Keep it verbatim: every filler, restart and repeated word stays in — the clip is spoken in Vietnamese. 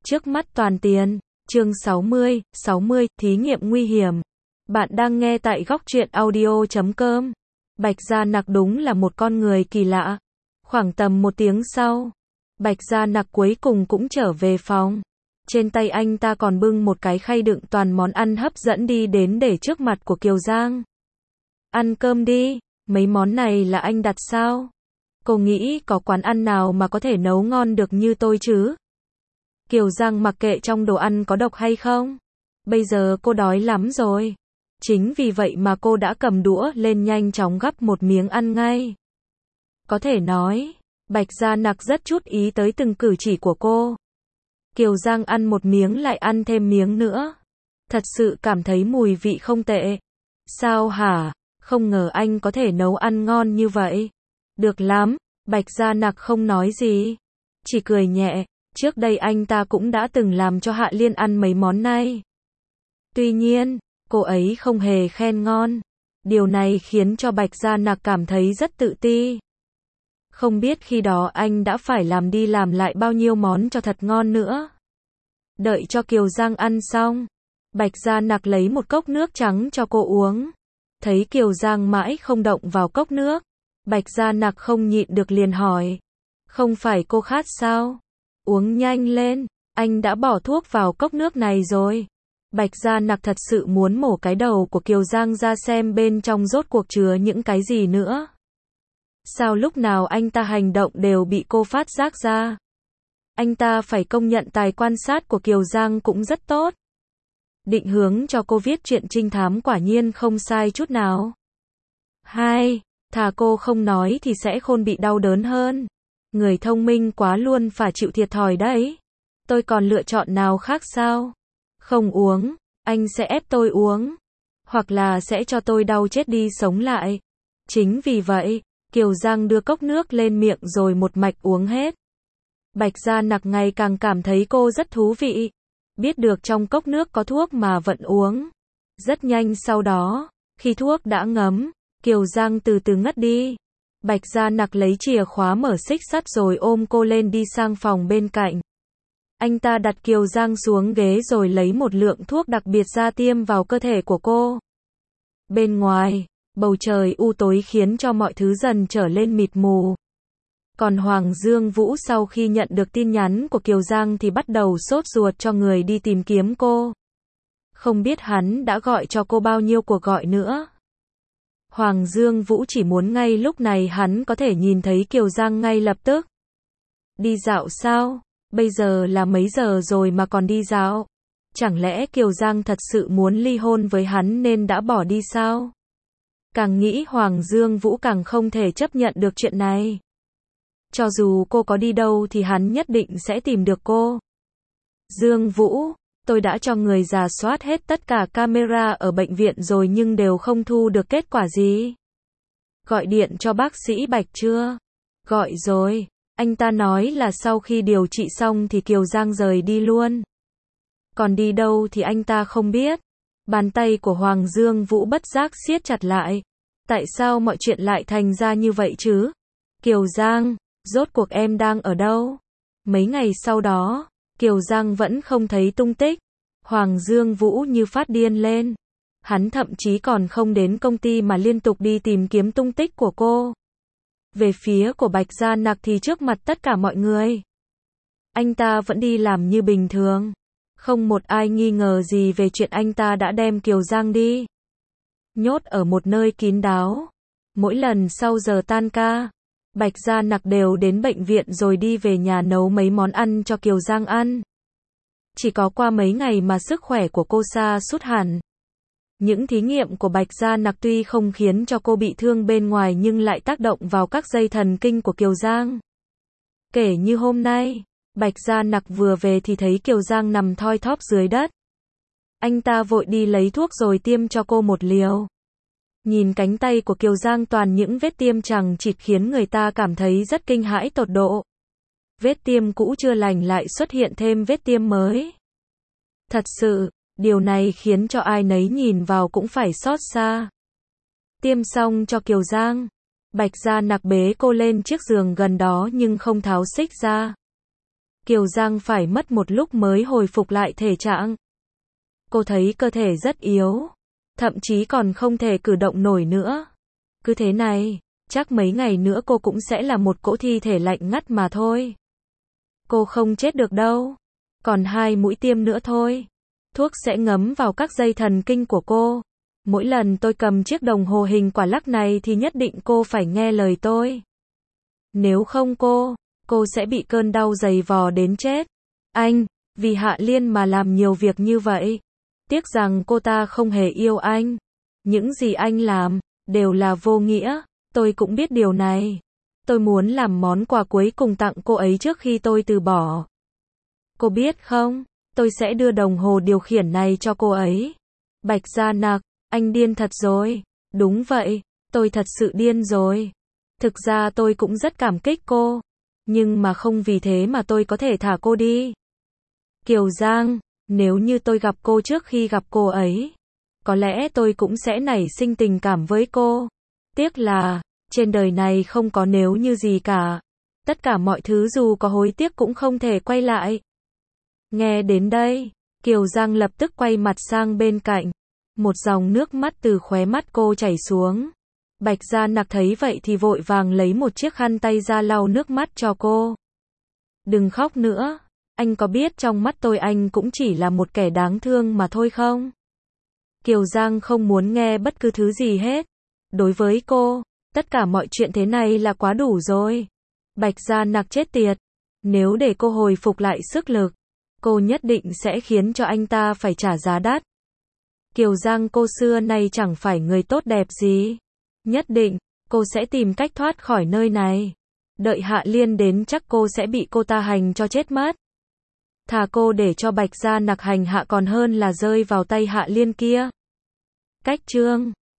Trước mắt toàn tiền, chương sáu mươi, sáu mươi, thí nghiệm nguy hiểm. Bạn đang nghe tại góc truyện audio chấm com. Bạch Gia Nặc đúng là một con người kỳ lạ. Khoảng tầm một tiếng sau, Bạch Gia Nặc cuối cùng cũng trở về phòng. Trên tay anh ta còn bưng một cái khay đựng toàn món ăn hấp dẫn đi đến để trước mặt của Kiều Giang. Ăn cơm đi, mấy món này là anh đặt sao? Cô nghĩ có quán ăn nào mà có thể nấu ngon được như tôi chứ? Kiều Giang mặc kệ trong đồ ăn có độc hay không. Bây giờ cô đói lắm rồi. Chính vì vậy mà cô đã cầm đũa lên nhanh chóng gắp một miếng ăn ngay. Có thể nói, Bạch Gia Nặc rất chút ý tới từng cử chỉ của cô. Kiều Giang ăn một miếng lại ăn thêm miếng nữa. Thật sự cảm thấy mùi vị không tệ. Sao hả? Không ngờ anh có thể nấu ăn ngon như vậy. Được lắm, Bạch Gia Nặc không nói gì. Chỉ cười nhẹ. Trước đây anh ta cũng đã từng làm cho Hạ Liên ăn mấy món này. Tuy nhiên, cô ấy không hề khen ngon. Điều này khiến cho Bạch Gia Nặc cảm thấy rất tự ti. Không biết khi đó anh đã phải làm đi làm lại bao nhiêu món cho thật ngon nữa. Đợi cho Kiều Giang ăn xong, Bạch Gia Nặc lấy một cốc nước trắng cho cô uống. Thấy Kiều Giang mãi không động vào cốc nước, Bạch Gia Nặc không nhịn được liền hỏi. Không phải cô khát sao? Uống nhanh lên, anh đã bỏ thuốc vào cốc nước này rồi. Bạch Gia Nặc thật sự muốn mổ cái đầu của Kiều Giang ra xem bên trong rốt cuộc chứa những cái gì nữa. Sao lúc nào anh ta hành động đều bị cô phát giác ra? Anh ta phải công nhận tài quan sát của Kiều Giang cũng rất tốt. Định hướng cho cô viết truyện trinh thám quả nhiên không sai chút nào. Hai, thà cô không nói thì sẽ khôn bị đau đớn hơn. Người thông minh quá luôn phải chịu thiệt thòi đấy. Tôi còn lựa chọn nào khác sao? Không uống, anh sẽ ép tôi uống. Hoặc là sẽ cho tôi đau chết đi sống lại. Chính vì vậy, Kiều Giang đưa cốc nước lên miệng rồi một mạch uống hết. Bạch Gia Nặc ngày càng cảm thấy cô rất thú vị. Biết được trong cốc nước có thuốc mà vẫn uống. Rất nhanh sau đó, khi thuốc đã ngấm, Kiều Giang từ từ ngất đi. Bạch Gia Nặc lấy chìa khóa mở xích sắt rồi ôm cô lên đi sang phòng bên cạnh. Anh ta đặt Kiều Giang xuống ghế rồi lấy một lượng thuốc đặc biệt ra tiêm vào cơ thể của cô. Bên ngoài, bầu trời u tối khiến cho mọi thứ dần trở lên mịt mù. Còn Hoàng Dương Vũ sau khi nhận được tin nhắn của Kiều Giang thì bắt đầu sốt ruột cho người đi tìm kiếm cô. Không biết hắn đã gọi cho cô bao nhiêu cuộc gọi nữa. Hoàng Dương Vũ chỉ muốn ngay lúc này hắn có thể nhìn thấy Kiều Giang ngay lập tức. Đi dạo sao? Bây giờ là mấy giờ rồi mà còn đi dạo? Chẳng lẽ Kiều Giang thật sự muốn ly hôn với hắn nên đã bỏ đi sao? Càng nghĩ Hoàng Dương Vũ càng không thể chấp nhận được chuyện này. Cho dù cô có đi đâu thì hắn nhất định sẽ tìm được cô. Dương Vũ, tôi đã cho người rà soát hết tất cả camera ở bệnh viện rồi nhưng đều không thu được kết quả gì. Gọi điện cho bác sĩ Bạch chưa? Gọi rồi. Anh ta nói là sau khi điều trị xong thì Kiều Giang rời đi luôn. Còn đi đâu thì anh ta không biết. Bàn tay của Hoàng Dương Vũ bất giác siết chặt lại. Tại sao mọi chuyện lại thành ra như vậy chứ? Kiều Giang, rốt cuộc em đang ở đâu? Mấy ngày sau đó, Kiều Giang vẫn không thấy tung tích. Hoàng Dương Vũ như phát điên lên. Hắn thậm chí còn không đến công ty mà liên tục đi tìm kiếm tung tích của cô. Về phía của Bạch Gia Nặc thì trước mặt tất cả mọi người, anh ta vẫn đi làm như bình thường. Không một ai nghi ngờ gì về chuyện anh ta đã đem Kiều Giang đi. Nhốt ở một nơi kín đáo. Mỗi lần sau giờ tan ca, Bạch Gia Nặc đều đến bệnh viện rồi đi về nhà nấu mấy món ăn cho Kiều Giang ăn. Chỉ có qua mấy ngày mà sức khỏe của cô sa sút hẳn. Những thí nghiệm của Bạch Gia Nặc tuy không khiến cho cô bị thương bên ngoài nhưng lại tác động vào các dây thần kinh của Kiều Giang. Kể như hôm nay, Bạch Gia Nặc vừa về thì thấy Kiều Giang nằm thoi thóp dưới đất. Anh ta vội đi lấy thuốc rồi tiêm cho cô một liều. Nhìn cánh tay của Kiều Giang toàn những vết tiêm chằng chịt khiến người ta cảm thấy rất kinh hãi tột độ. Vết tiêm cũ chưa lành lại xuất hiện thêm vết tiêm mới. Thật sự, điều này khiến cho ai nấy nhìn vào cũng phải xót xa. Tiêm xong cho Kiều Giang, Bạch Gia Nặc bế cô lên chiếc giường gần đó nhưng không tháo xích ra. Kiều Giang phải mất một lúc mới hồi phục lại thể trạng. Cô thấy cơ thể rất yếu, thậm chí còn không thể cử động nổi nữa. Cứ thế này, chắc mấy ngày nữa cô cũng sẽ là một cỗ thi thể lạnh ngắt mà thôi. Cô không chết được đâu. Còn hai mũi tiêm nữa thôi. Thuốc sẽ ngấm vào các dây thần kinh của cô. Mỗi lần tôi cầm chiếc đồng hồ hình quả lắc này thì nhất định cô phải nghe lời tôi. Nếu không cô, cô sẽ bị cơn đau dày vò đến chết. Anh, vì Hạ Liên mà làm nhiều việc như vậy. Tiếc rằng cô ta không hề yêu anh. Những gì anh làm, đều là vô nghĩa. Tôi cũng biết điều này. Tôi muốn làm món quà cuối cùng tặng cô ấy trước khi tôi từ bỏ. Cô biết không, tôi sẽ đưa đồng hồ điều khiển này cho cô ấy. Bạch Gia Nặc, anh điên thật rồi. Đúng vậy, tôi thật sự điên rồi. Thực ra tôi cũng rất cảm kích cô. Nhưng mà không vì thế mà tôi có thể thả cô đi. Kiều Giang, nếu như tôi gặp cô trước khi gặp cô ấy, có lẽ tôi cũng sẽ nảy sinh tình cảm với cô. Tiếc là, trên đời này không có nếu như gì cả. Tất cả mọi thứ dù có hối tiếc cũng không thể quay lại. Nghe đến đây, Kiều Giang lập tức quay mặt sang bên cạnh. Một dòng nước mắt từ khóe mắt cô chảy xuống. Bạch Gia Nặc thấy vậy thì vội vàng lấy một chiếc khăn tay ra lau nước mắt cho cô. Đừng khóc nữa, anh có biết trong mắt tôi anh cũng chỉ là một kẻ đáng thương mà thôi không? Kiều Giang không muốn nghe bất cứ thứ gì hết. Đối với cô, tất cả mọi chuyện thế này là quá đủ rồi. Bạch Gia Nặc chết tiệt. Nếu để cô hồi phục lại sức lực, cô nhất định sẽ khiến cho anh ta phải trả giá đắt. Kiều Giang cô xưa nay chẳng phải người tốt đẹp gì. Nhất định, cô sẽ tìm cách thoát khỏi nơi này. Đợi Hạ Liên đến chắc cô sẽ bị cô ta hành cho chết mất. Thà cô để cho Bạch Gia Nặc hành hạ còn hơn là rơi vào tay Hạ Liên kia. Cách chương